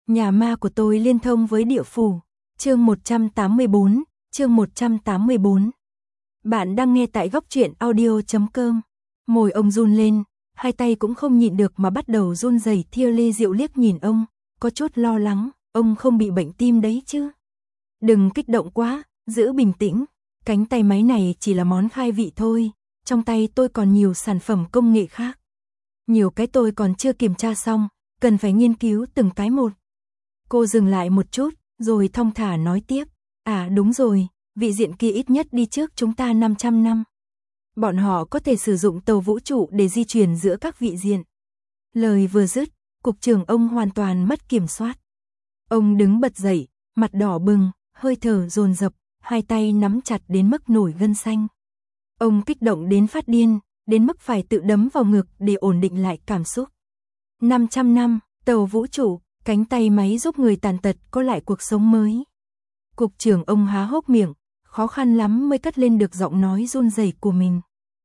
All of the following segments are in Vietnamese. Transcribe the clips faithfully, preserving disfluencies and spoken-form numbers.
Nhà ma của tôi liên thông với địa phủ. Chương một trăm tám mươi bốn, chương một trăm tám mươi bốn. Bạn đang nghe tại góc truyện audio chấm com. Môi ông run lên, hai tay cũng không nhịn được mà bắt đầu run rẩy. Thiêu Lê Diệu liếc nhìn ông, có chút lo lắng, ông không bị bệnh tim đấy chứ? Đừng kích động quá, giữ bình tĩnh, cánh tay máy này chỉ là món khai vị thôi, trong tay tôi còn nhiều sản phẩm công nghệ khác. Nhiều cái tôi còn chưa kiểm tra xong, cần phải nghiên cứu từng cái một. Cô dừng lại một chút, rồi thong thả nói tiếp, à đúng rồi, vị diện kia ít nhất đi trước chúng ta năm trăm năm. Bọn họ có thể sử dụng tàu vũ trụ để di chuyển giữa các vị diện. Lời vừa dứt, cục trưởng ông hoàn toàn mất kiểm soát. Ông đứng bật dậy, mặt đỏ bừng, hơi thở dồn dập, hai tay nắm chặt đến mức nổi gân xanh. Ông kích động đến phát điên, đến mức phải tự đấm vào ngực để ổn định lại cảm xúc. năm trăm năm, tàu vũ trụ, cánh tay máy giúp người tàn tật có lại cuộc sống mới. Cục trưởng ông há hốc miệng, khó khăn lắm mới cất lên được giọng nói run rẩy của mình.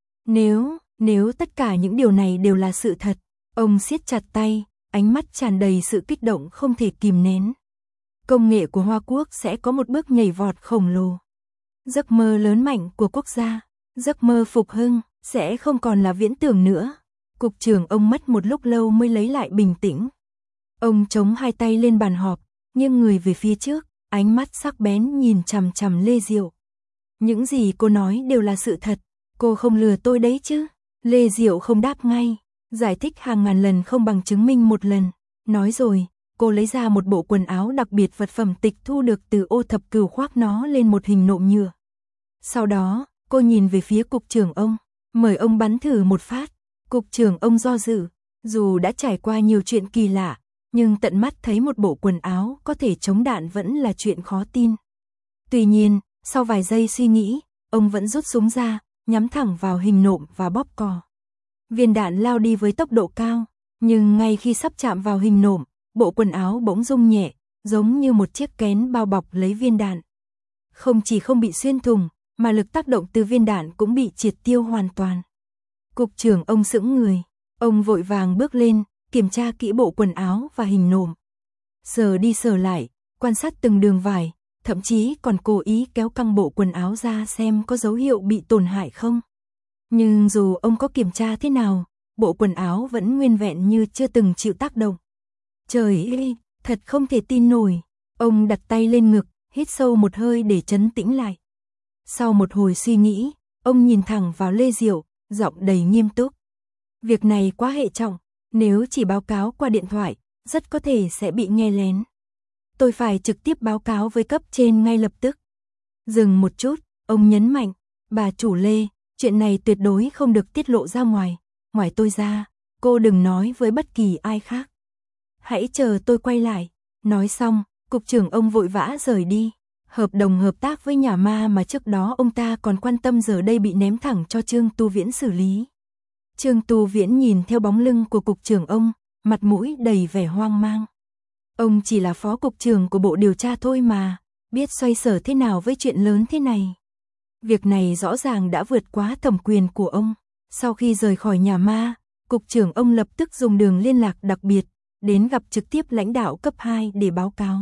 Nếu, nếu tất cả những điều này đều là sự thật, ông siết chặt tay, ánh mắt tràn đầy sự kích động không thể kìm nén. Công nghệ của Hoa Quốc sẽ có một bước nhảy vọt khổng lồ. Giấc mơ lớn mạnh của quốc gia, giấc mơ phục hưng, sẽ không còn là viễn tưởng nữa. Cục trưởng ông mất một lúc lâu mới lấy lại bình tĩnh. Ông chống hai tay lên bàn họp, nghiêng người về phía trước, ánh mắt sắc bén nhìn chằm chằm Lê Diệu. Những gì cô nói đều là sự thật, cô không lừa tôi đấy chứ? Lê Diệu không đáp ngay, giải thích hàng ngàn lần không bằng chứng minh một lần. Nói rồi, cô lấy ra một bộ quần áo đặc biệt vật phẩm tịch thu được từ Ô Thập Cửu, khoác nó lên một hình nộm nhựa. Sau đó, cô nhìn về phía cục trưởng ông, mời ông bắn thử một phát. Cục trưởng ông do dự, dù đã trải qua nhiều chuyện kỳ lạ, nhưng tận mắt thấy một bộ quần áo có thể chống đạn vẫn là chuyện khó tin. Tuy nhiên, sau vài giây suy nghĩ, ông vẫn rút súng ra, nhắm thẳng vào hình nộm và bóp cò. Viên đạn lao đi với tốc độ cao, nhưng ngay khi sắp chạm vào hình nộm, bộ quần áo bỗng rung nhẹ, giống như một chiếc kén bao bọc lấy viên đạn. Không chỉ không bị xuyên thủng, mà lực tác động từ viên đạn cũng bị triệt tiêu hoàn toàn. Cục trưởng ông sững người, ông vội vàng bước lên, kiểm tra kỹ bộ quần áo và hình nộm. Sờ đi sờ lại, quan sát từng đường vải, thậm chí còn cố ý kéo căng bộ quần áo ra xem có dấu hiệu bị tổn hại không. Nhưng dù ông có kiểm tra thế nào, bộ quần áo vẫn nguyên vẹn như chưa từng chịu tác động. Trời ơi, thật không thể tin nổi. Ông đặt tay lên ngực, hít sâu một hơi để trấn tĩnh lại. Sau một hồi suy nghĩ, ông nhìn thẳng vào Lê Diệu, giọng đầy nghiêm túc. Việc này quá hệ trọng, nếu chỉ báo cáo qua điện thoại, rất có thể sẽ bị nghe lén. Tôi phải trực tiếp báo cáo với cấp trên ngay lập tức. Dừng một chút, ông nhấn mạnh, bà chủ Lê, chuyện này tuyệt đối không được tiết lộ ra ngoài. Ngoài tôi ra, cô đừng nói với bất kỳ ai khác. Hãy chờ tôi quay lại. Nói xong, cục trưởng ông vội vã rời đi. Hợp đồng hợp tác với nhà ma mà trước đó ông ta còn quan tâm giờ đây bị ném thẳng cho Trương Tu Viễn xử lý. Trương Tu Viễn nhìn theo bóng lưng của cục trưởng ông, mặt mũi đầy vẻ hoang mang. Ông chỉ là phó cục trưởng của bộ điều tra thôi mà, biết xoay sở thế nào với chuyện lớn thế này. Việc này rõ ràng đã vượt quá thẩm quyền của ông. Sau khi rời khỏi nhà ma, cục trưởng ông lập tức dùng đường liên lạc đặc biệt, đến gặp trực tiếp lãnh đạo cấp hai để báo cáo.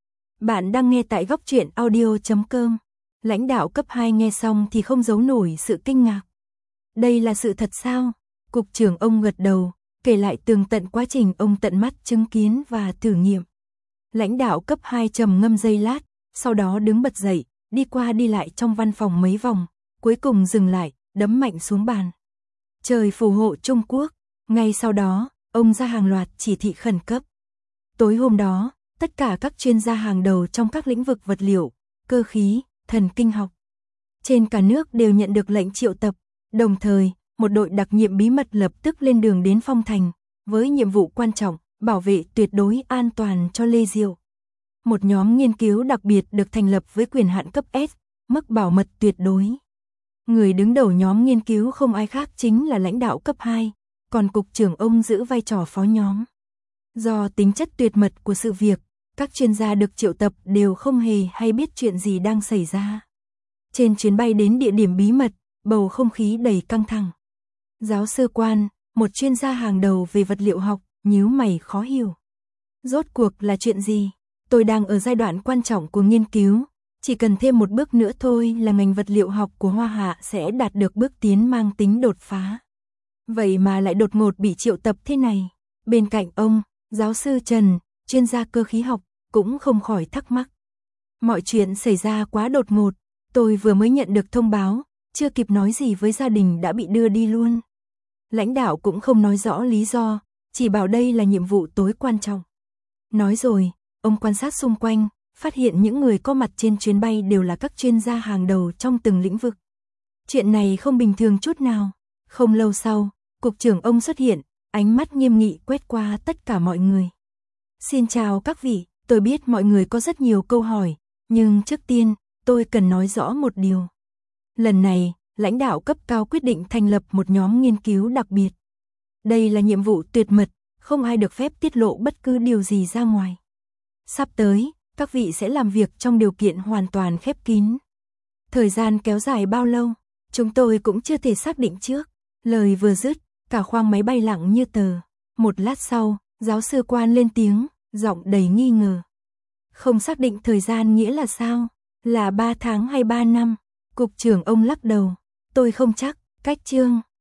Bạn đang nghe tại góc truyện audio chấm com. Lãnh đạo cấp hai nghe xong thì không giấu nổi sự kinh ngạc. Đây là sự thật sao? Cục trưởng ông gật đầu, kể lại tường tận quá trình ông tận mắt chứng kiến và thử nghiệm. Lãnh đạo cấp hai trầm ngâm giây lát, sau đó đứng bật dậy, đi qua đi lại trong văn phòng mấy vòng, cuối cùng dừng lại, đấm mạnh xuống bàn. Trời phù hộ Trung Quốc. Ngay sau đó, ông ra hàng loạt chỉ thị khẩn cấp. Tối hôm đó, tất cả các chuyên gia hàng đầu trong các lĩnh vực vật liệu, cơ khí, thần kinh học trên cả nước đều nhận được lệnh triệu tập. Đồng thời, một đội đặc nhiệm bí mật lập tức lên đường đến Phong Thành, với nhiệm vụ quan trọng, bảo vệ tuyệt đối an toàn cho Lê Diệu. Một nhóm nghiên cứu đặc biệt được thành lập với quyền hạn cấp S, mức bảo mật tuyệt đối. Người đứng đầu nhóm nghiên cứu không ai khác chính là lãnh đạo cấp hai, còn cục trưởng ông giữ vai trò phó nhóm. Do tính chất tuyệt mật của sự việc, các chuyên gia được triệu tập đều không hề hay biết chuyện gì đang xảy ra. Trên chuyến bay đến địa điểm bí mật, bầu không khí đầy căng thẳng. Giáo sư Quan, một chuyên gia hàng đầu về vật liệu học, nhíu mày khó hiểu. Rốt cuộc là chuyện gì? Tôi đang ở giai đoạn quan trọng của nghiên cứu, chỉ cần thêm một bước nữa thôi là ngành vật liệu học của Hoa Hạ sẽ đạt được bước tiến mang tính đột phá. Vậy mà lại đột ngột bị triệu tập thế này. Bên cạnh ông, giáo sư Trần, chuyên gia cơ khí học, cũng không khỏi thắc mắc. Mọi chuyện xảy ra quá đột ngột, tôi vừa mới nhận được thông báo, chưa kịp nói gì với gia đình đã bị đưa đi luôn. Lãnh đạo cũng không nói rõ lý do, chỉ bảo đây là nhiệm vụ tối quan trọng. Nói rồi, ông quan sát xung quanh, phát hiện những người có mặt trên chuyến bay đều là các chuyên gia hàng đầu trong từng lĩnh vực. Chuyện này không bình thường chút nào. Không lâu sau, cục trưởng ông xuất hiện, ánh mắt nghiêm nghị quét qua tất cả mọi người. Xin chào các vị, tôi biết mọi người có rất nhiều câu hỏi, nhưng trước tiên, tôi cần nói rõ một điều. Lần này, lãnh đạo cấp cao quyết định thành lập một nhóm nghiên cứu đặc biệt. Đây là nhiệm vụ tuyệt mật, không ai được phép tiết lộ bất cứ điều gì ra ngoài. Sắp tới, các vị sẽ làm việc trong điều kiện hoàn toàn khép kín. Thời gian kéo dài bao lâu, chúng tôi cũng chưa thể xác định trước. Lời vừa dứt, cả khoang máy bay lặng như tờ. Một lát sau, giáo sư Quan lên tiếng, giọng đầy nghi ngờ. Không xác định thời gian nghĩa là sao? Là ba tháng hay ba năm? Cục trưởng ông lắc đầu. Tôi không chắc, cách chương.